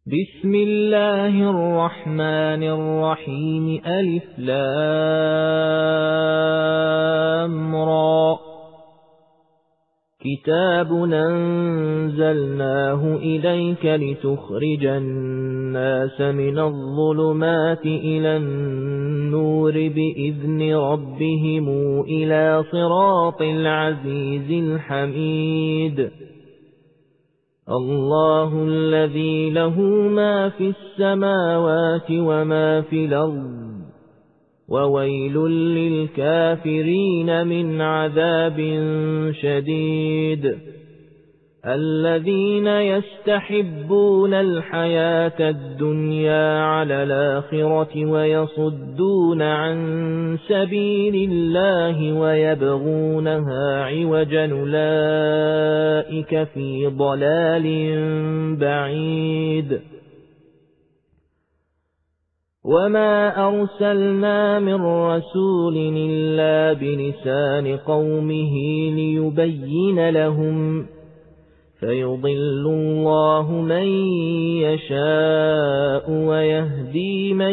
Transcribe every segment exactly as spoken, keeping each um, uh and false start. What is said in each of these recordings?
بسم الله الرحمن الرحيم ألف لام را كتاب أنزلناه إليك لتخرج الناس من الظلمات إلى النور بإذن ربهم إلى صراط العزيز الحميد الله الذي له ما في السماوات وما في الأرض وويل للكافرين من عذاب شديد الذين يستحبون الحياة الدنيا على الآخرة ويصدون عن سبيل الله ويبغونها عوجا أولئك في ضلال بعيد وما أرسلنا من رسول إلا بلسان قومه ليبين لهم فيضل الله من يشاء ويهدي من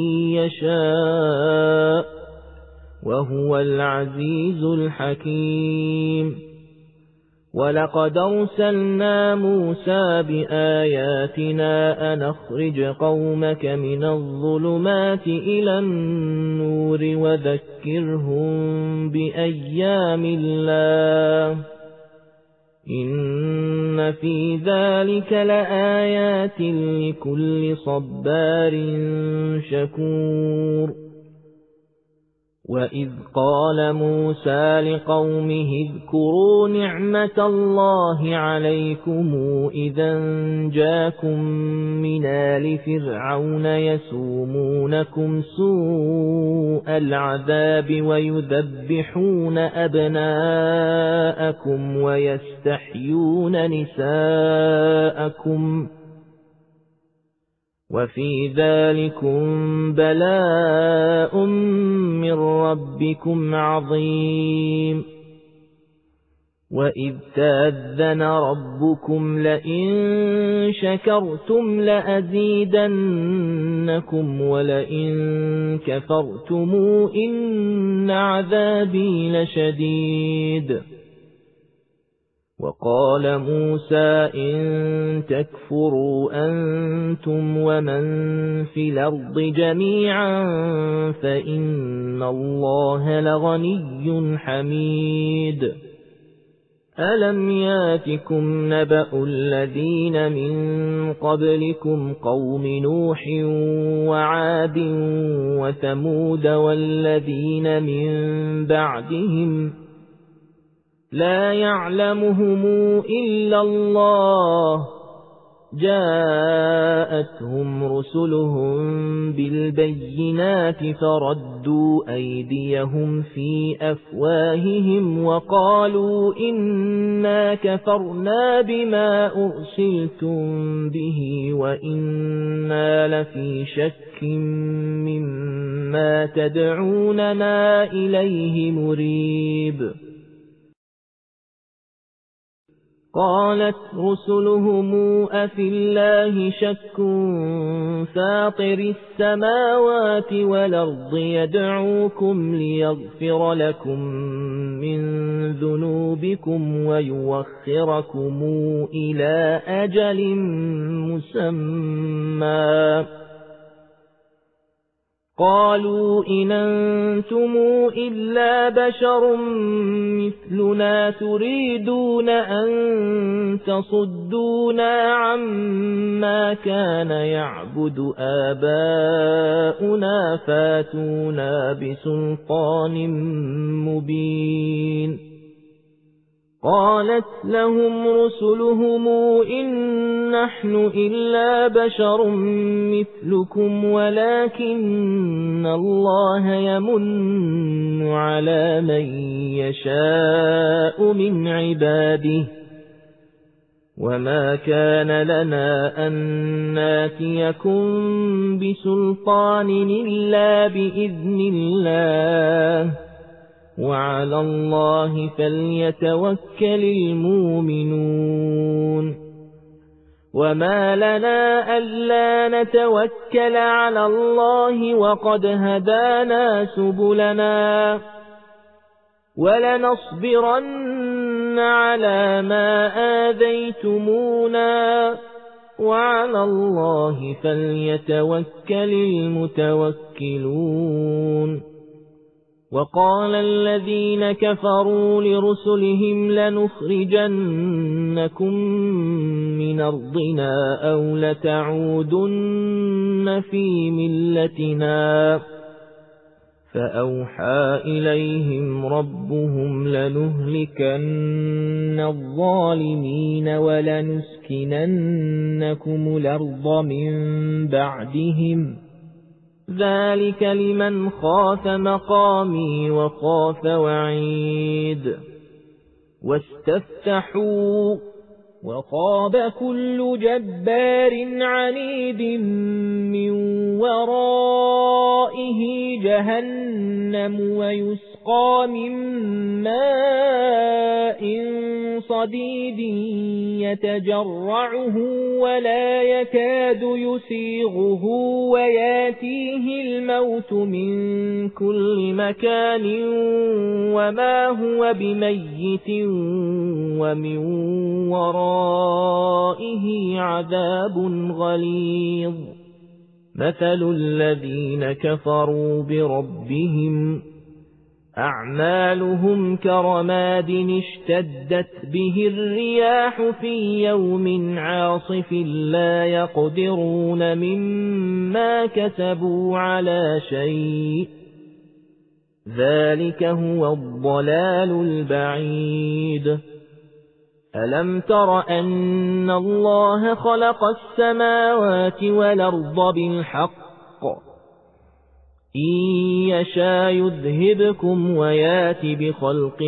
يشاء وهو العزيز الحكيم ولقد أرسلنا موسى بآياتنا أن أخرج قومك من الظلمات إلى النور وذكرهم بأيام الله إن في ذلك لآيات لكل صبار شكور وإذ قال موسى لقومه اذكروا نعمة الله عليكم إذا جاكم من آل فرعون يسومونكم سوء العذاب ويذبحون أبناءكم ويستحيون نساءكم وفي ذلكم بلاء من ربكم عظيم وإذ تأذن ربكم لئن شكرتم لأزيدنكم ولئن كفرتم إن عذابي لشديد وقال موسى إن تكفروا أنتم ومن في الأرض جميعا فإن الله لغني حميد ألم ياتكم نبأ الذين من قبلكم قوم نوح وعاد وثمود والذين من بعدهم لا يعلمهم إلا الله جاءتهم رسلهم بالبينات فردوا أيديهم في أفواههم وقالوا إنا كفرنا بما أرسلتم به وإنا لفي شك مما تدعوننا إليه مريب قالت رسلهم أفي الله شك فاطر السماوات والأرض يدعوكم ليغفر لكم من ذنوبكم ويوخركم إلى أجل مسمى قالوا إن أنتم إلا بشر مثلنا تريدون أن تصدونا عما كان يعبد آباؤنا فاتونا بسلطان مبين قالت لهم رسلهم إن نحن إلا بشر مثلكم ولكن الله يمن على من يشاء من عباده وما كان لنا أن ناتيكم بسلطان إلا بإذن الله وعلى الله فليتوكل المؤمنون وما لنا ألا نتوكل على الله وقد هدانا سبلنا ولنصبرن على ما آذيتمونا وعلى الله فليتوكل المتوكلون وقال الذين كفروا لرسلهم لنخرجنكم من أرضنا أو لتعودن في ملتنا فأوحى إليهم ربهم لنهلكن الظالمين ولنسكننكم الأرض من بعدهم ذلك لمن خاف مقامي وخاف وعيد واستفتحوا وخاب كل جبار عنيد من ورائه جهنم ويسقى من ماء صديد يتجرعه ولا يكاد يسيغه وياتيه الموت من كل مكان وما هو بميت ومن ورائه عذاب غليظ مثل الذين كفروا بربهم أعمالهم كرماد اشتدت به الرياح في يوم عاصف لا يقدرون مما كسبوا على شيء ذلك هو الضلال البعيد ألم تر أن الله خلق السماوات والأرض بالحق إن يشاء يذهبكم ويات بخلق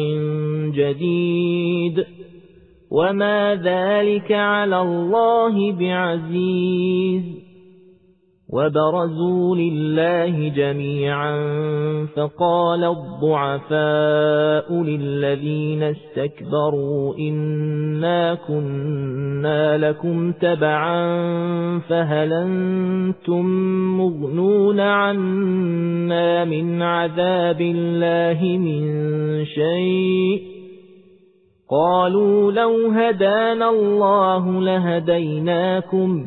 جديد وما ذلك على الله بعزيز وبرزوا لله جميعا فقال الضعفاء للذين استكبروا إنا كنا لكم تبعا فهل أنتم مغنون عنا من عذاب الله من شيء قالوا لو هدانا الله لهديناكم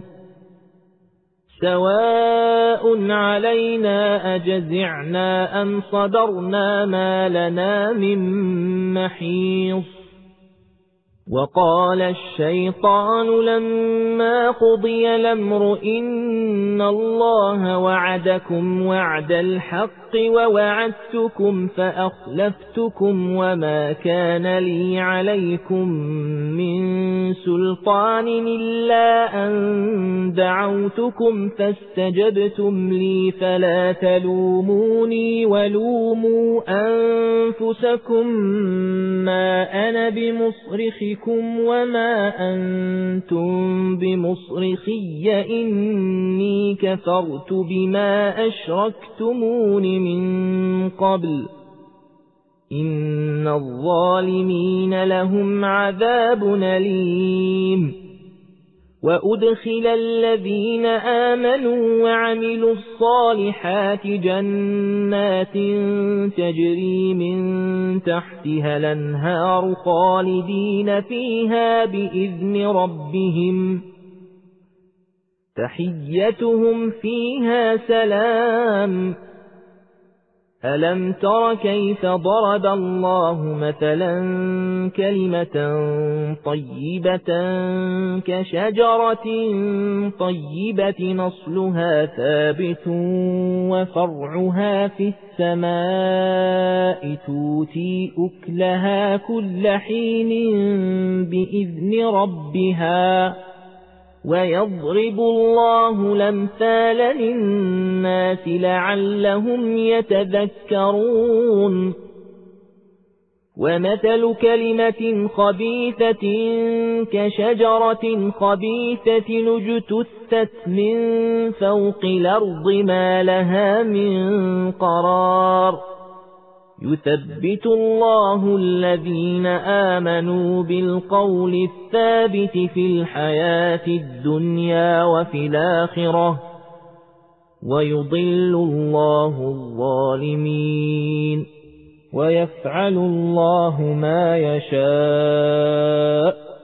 سواء علينا أجزعنا أم صبرنا ما لنا من محيص وقال الشيطان لما قضي الأمر إن الله وعدكم وعد الحق ووعدتكم فأخلفتكم وما كان لي عليكم من سلطان إلا أن دعوتكم فاستجبتم لي فلا تلوموني ولوموا أنفسكم ما أنا بمصرخكم وما أنتم بمصرخي إني كفرت بما أشركتمون من قبل إن الظالمين لهم عذاب أليم وأدخل الذين آمنوا وعملوا الصالحات جنات تجري من تحتها الأنهار خالدين فيها بإذن ربهم تحيتهم فيها سلام ألم تر كيف ضرب الله مثلا كلمة طيبة كشجرة طيبة نصلها ثابت وفرعها في السماء تؤتي أكلها كل حين بإذن ربها ويضرب الله الأمثال للناس لعلهم يتذكرون ومثل كلمة خبيثة كشجرة خبيثة اجتثت من فوق الأرض ما لها من قرار يثبت الله الذين آمنوا بالقول الثابت في الحياة الدنيا وفي الآخرة ويضل الله الظالمين ويفعل الله ما يشاء.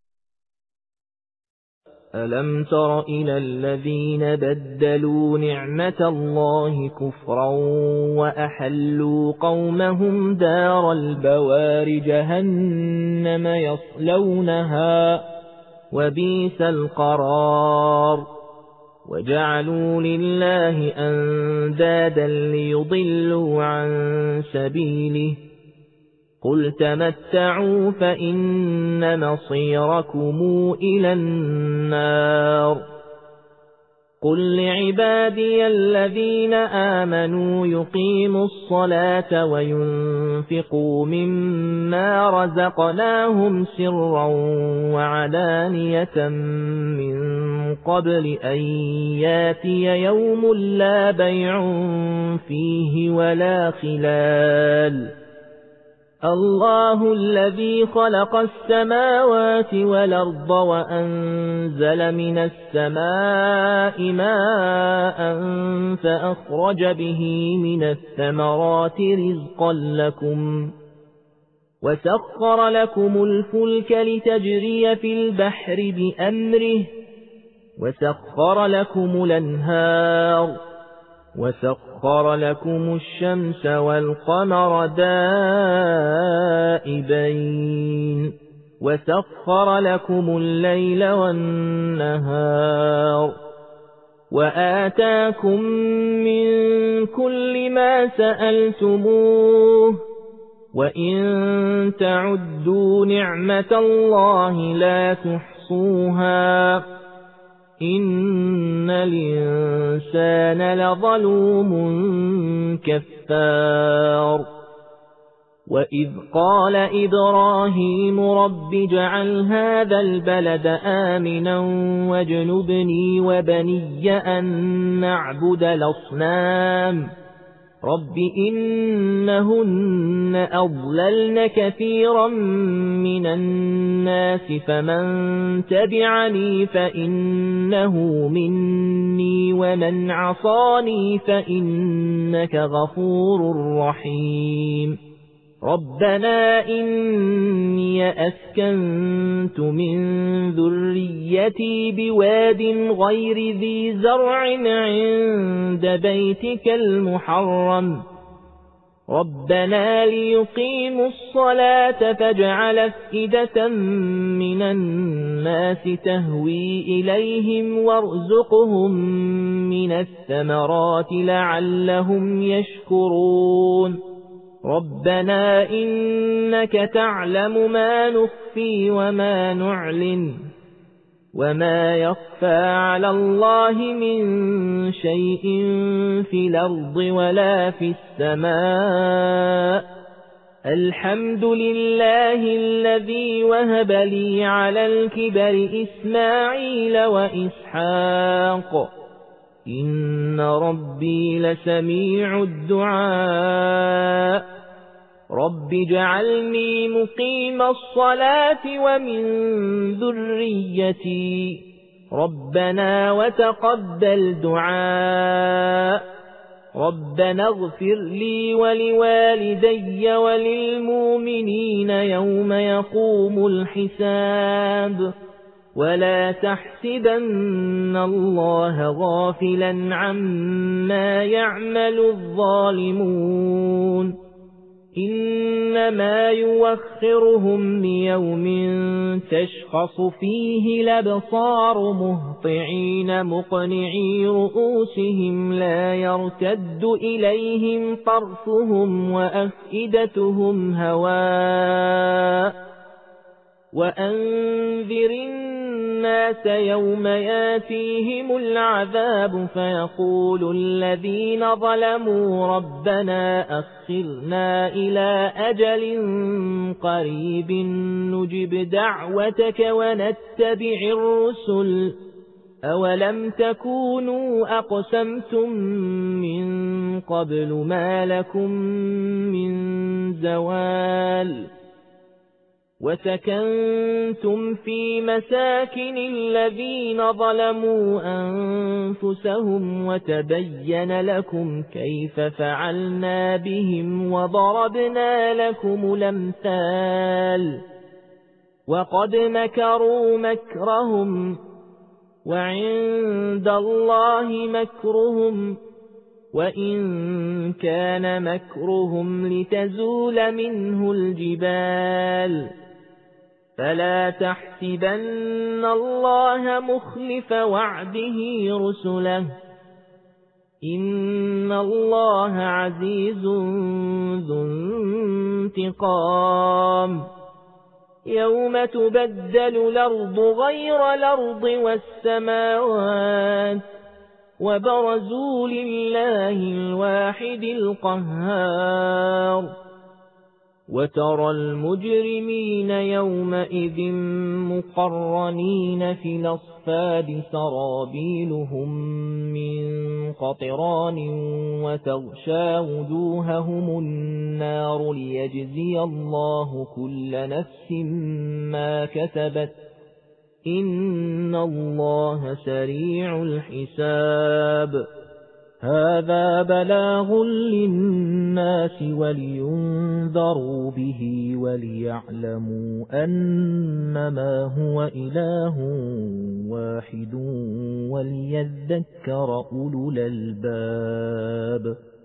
ألم تر إلى الذين بدلوا نعمة الله كفرا وأحلوا قومهم دار البوار جهنم يصلونها وبئس القرار وجعلوا لله أندادا ليضلوا عن سبيله قل تمتعوا فإن مصيركم إلى النار. قل لعبادي الذين آمنوا يقيموا الصلاة وينفقوا مما رزقناهم سرا وعلانية من قبل أن ياتي يوم لا بيع فيه ولا خلال. الله الذي خلق السماوات والأرض وأنزل من السماء ماء فأخرج به من الثمرات رزقا لكم وسخر لكم الفلك لتجري في البحر بأمره وسخر لكم الأنهار وسخر لكم الشمس والقمر دائبين وسخر لكم الليل والنهار وآتاكم من كل ما سألتموه وإن تعدوا نعمة الله لا تحصوها إن الإنسان لظلوم كفار. وإذ قال إبراهيم رب اجعل هذا البلد آمنا واجنبني وبني أن نعبد الأصنام رب إنهن أضللن كثيرا من الناس فمن تبعني فإنه مني ومن عصاني فإنك غفور رحيم. ربنا إني أسكنت من ذريتي بواد غير ذي زرع عند بيتك المحرم ربنا ليقيموا الصلاة فاجعل أفئدة من الناس تهوي إليهم وارزقهم من الثمرات لعلهم يشكرون. ربنا إنك تعلم ما نخفي وما نعلن وما يخفى على الله من شيء في الأرض ولا في السماء. الحمد لله الذي وهب لي على الكبر إسماعيل وإسحاق إن ربي لسميع الدعاء. رب اجعلني مقيم الصلاة ومن ذريتي ربنا وتقبل دعاء. ربنا اغفر لي ولوالدي وللمؤمنين يوم يقوم الحساب ولا تحسبن الله غافلا عما يعمل الظالمون إنما يوخرهم ليوم تشخص فيه الأبصار مهطعين مقنعي رؤوسهم لا يرتد إليهم طرفهم وأفئدتهم هواء. وأنذر الناس يوم ياتيهم العذاب فيقول الذين ظلموا ربنا أخرنا إلى أجل قريب نجب دعوتك ونتبع الرسل أولم تكونوا أقسمتم من قبل ما لكم من زوال وسكنتم في مساكن الذين ظلموا أنفسهم وتبين لكم كيف فعلنا بهم وضربنا لكم الأمثال وقد مكروا مكرهم وعند الله مكرهم وإن كان مكرهم لتزول منه الجبال فلا تحسبن الله مخلف وعده رسله إن الله عزيز ذو انتقام يوم تبدل الأرض غير الأرض والسماوات وبرزوا لله الواحد القهار وترى المجرمين يومئذ مقرنين في الأصفاد سرابيلهم من قطران وتغشى وجوههم النار ليجزي الله كل نفس ما كسبت إن الله سريع الحساب هذا بلاغ للناس ولينذروا به وليعلموا أنما هو إله واحد وليذكر أولو الألباب